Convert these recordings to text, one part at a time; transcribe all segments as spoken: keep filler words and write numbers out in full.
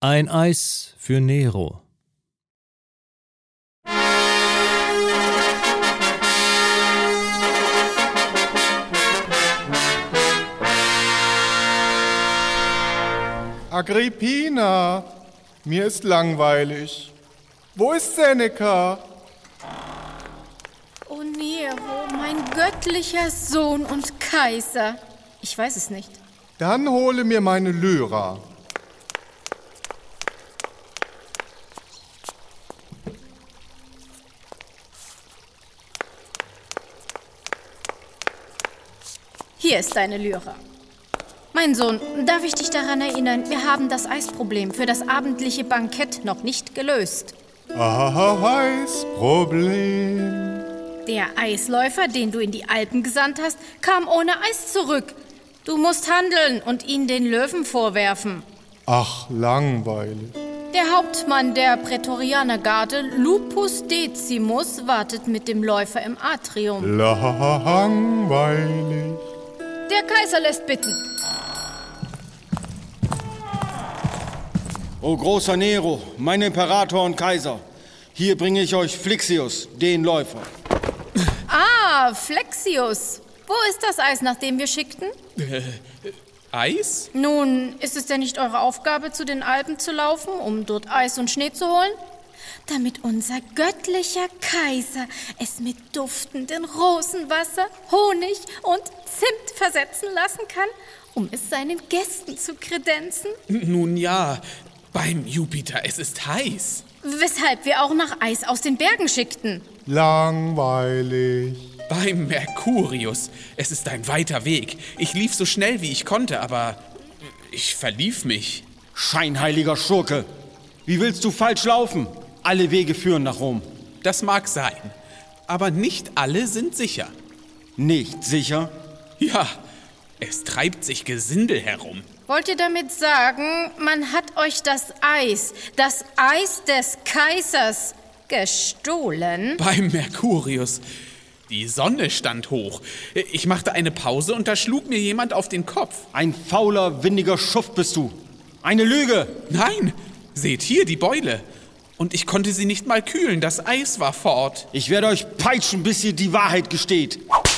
Ein Eis für Nero. Agrippina, mir ist langweilig. Wo ist Seneca? O Nero, mein göttlicher Sohn und Kaiser. Ich weiß es nicht. Dann hole mir meine Lyra. Hier ist deine Lyra. Mein Sohn, darf ich dich daran erinnern, wir haben das Eisproblem für das abendliche Bankett noch nicht gelöst. Ah, Eisproblem. Der Eisläufer, den du in die Alpen gesandt hast, kam ohne Eis zurück. Du musst handeln und ihn den Löwen vorwerfen. Ach, langweilig. Der Hauptmann der Prätorianergarde, Lupus Decimus, wartet mit dem Läufer im Atrium. Langweilig. Der Kaiser lässt bitten. O großer Nero, mein Imperator und Kaiser, hier bringe ich euch Flixius, den Läufer. Ah, Flexius. Wo ist das Eis, nach dem wir schickten? Äh, Eis? Nun, ist es denn nicht eure Aufgabe, zu den Alpen zu laufen, um dort Eis und Schnee zu holen? Damit unser göttlicher Kaiser es mit duftendem Rosenwasser, Honig und Zimt versetzen lassen kann, um es seinen Gästen zu kredenzen? Nun ja, beim Jupiter, es ist heiß. Weshalb wir auch nach Eis aus den Bergen schickten. Langweilig. Beim Mercurius, es ist ein weiter Weg. Ich lief so schnell, wie ich konnte, aber ich verlief mich. Scheinheiliger Schurke, wie willst du falsch laufen? Alle Wege führen nach Rom. Das mag sein, aber nicht alle sind sicher. Nicht sicher? Ja, es treibt sich Gesindel herum. Wollt ihr damit sagen, man hat euch das Eis, das Eis des Kaisers, gestohlen? Beim Mercurius. Die Sonne stand hoch. Ich machte eine Pause und da schlug mir jemand auf den Kopf. Ein fauler, windiger Schuft bist du. Eine Lüge. Nein, seht hier die Beule. Und ich konnte sie nicht mal kühlen, das Eis war fort. Ich werde euch peitschen, bis ihr die Wahrheit gesteht.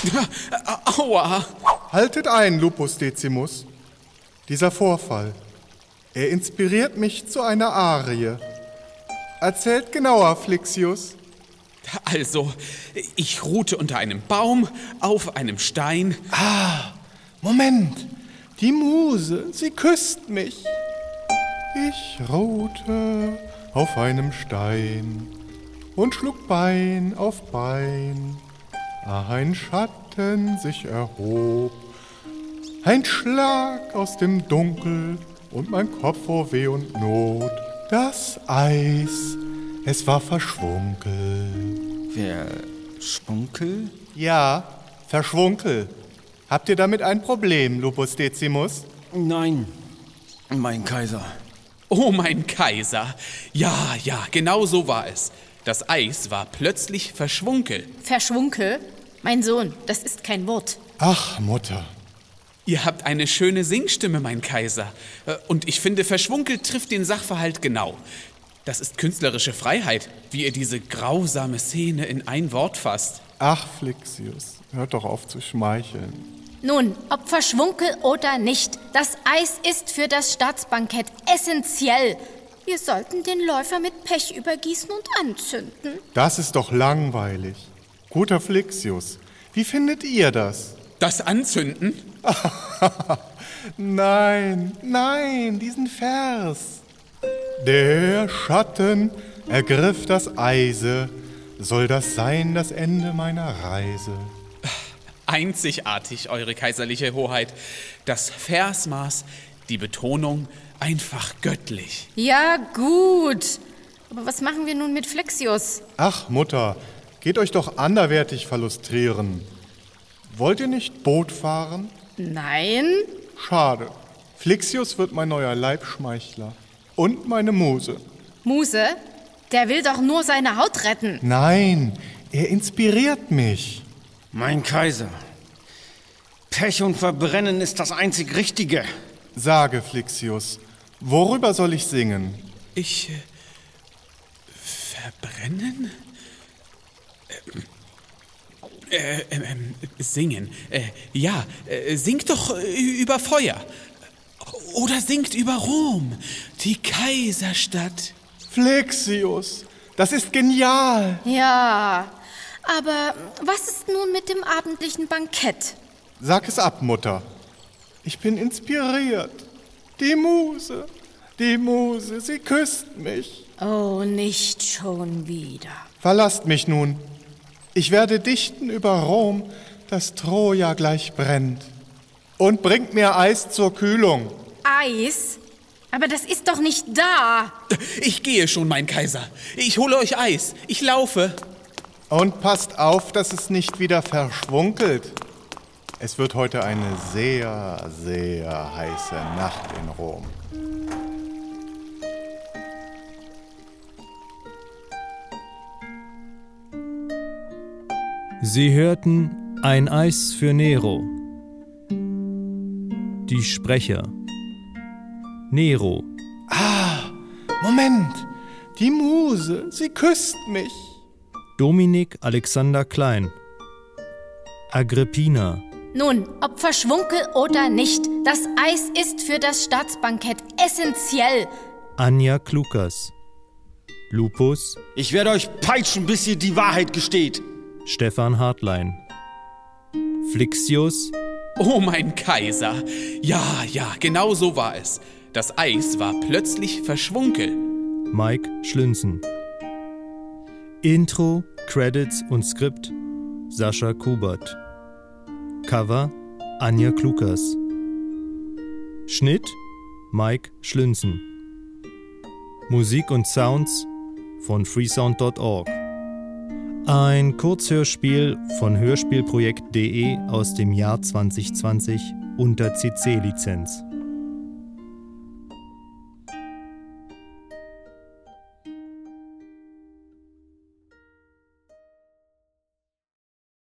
Aua. Haltet ein, Lupus Decimus. Dieser Vorfall, er inspiriert mich zu einer Arie. Erzählt genauer, Flixius. Also, ich ruhte unter einem Baum, auf einem Stein. Ah, Moment. Die Muse, sie küsst mich. Ich ruhte auf einem Stein und schlug Bein auf Bein. Ein Schatten sich erhob, ein Schlag aus dem Dunkel und mein Kopf vor Weh und Not. Das Eis, es war verschwunkel. Wer? Schwunkel? Ja, verschwunkel. Habt ihr damit ein Problem, Lupus Decimus? Nein, mein Kaiser. Oh, mein Kaiser. Ja, ja, genau so war es. Das Eis war plötzlich verschwunkel. Verschwunkel? Mein Sohn, das ist kein Wort. Ach, Mutter. Ihr habt eine schöne Singstimme, mein Kaiser. Und ich finde, verschwunkelt trifft den Sachverhalt genau. Das ist künstlerische Freiheit, wie ihr diese grausame Szene in ein Wort fasst. Ach, Flixius, hört doch auf zu schmeicheln. Nun, ob verschwunkel oder nicht, das Eis ist für das Staatsbankett essentiell. Wir sollten den Läufer mit Pech übergießen und anzünden. Das ist doch langweilig. Guter Flixius, wie findet ihr das? Das Anzünden? Nein, nein, diesen Vers. Der Schatten ergriff das Eise, soll das sein das Ende meiner Reise. Einzigartig, eure kaiserliche Hoheit. Das Versmaß, die Betonung, einfach göttlich. Ja, gut. Aber was machen wir nun mit Flixius? Ach, Mutter, geht euch doch anderweitig verlustrieren. Wollt ihr nicht Boot fahren? Nein. Schade. Flixius wird mein neuer Leibschmeichler. Und meine Muse. Muse? Der will doch nur seine Haut retten. Nein, er inspiriert mich. Mein Kaiser, Pech und Verbrennen ist das einzig Richtige. Sage, Flixius, Worüber soll ich singen? Ich... Äh, verbrennen? Äh, äh, äh, singen. Äh, ja, äh, singt doch äh, über Feuer. Oder singt über Rom, die Kaiserstadt. Flixius, das ist genial. Ja, aber was ist nun mit dem abendlichen Bankett? Sag es ab, Mutter. Ich bin inspiriert. Die Muse, die Muse, sie küsst mich. Oh, nicht schon wieder. Verlasst mich nun. Ich werde dichten über Rom, das Troja gleich brennt. Und bringt mir Eis zur Kühlung. Eis? Aber das ist doch nicht da. Ich gehe schon, mein Kaiser. Ich hole euch Eis. Ich laufe. Und passt auf, dass es nicht wieder verschwunkelt. Es wird heute eine sehr, sehr heiße Nacht in Rom. Sie hörten Ein Eis für Nero. Die Sprecher: Nero, Ah, Moment. Die Muse, sie küsst mich. Dominik Alexander Klein. Agrippina, Nun, ob Verschwunkel oder nicht, das Eis ist für das Staatsbankett essentiell. Anja Klukas. Lupus, Ich werde euch peitschen, bis ihr die Wahrheit gesteht. Stefan Hartlein. Flixius, Oh, mein Kaiser. Ja, ja, genau so war es. Das Eis war plötzlich verschwunkel. Mike Schlünzen. Intro, Credits und Skript Sascha Kubert. Cover Anja Klukas. Schnitt Mike Schlünzen. Musik und Sounds von freesound punkt org. Ein Kurzhörspiel von hörspielprojekt punkt de aus dem Jahr zwanzig zwanzig unter C C-Lizenz.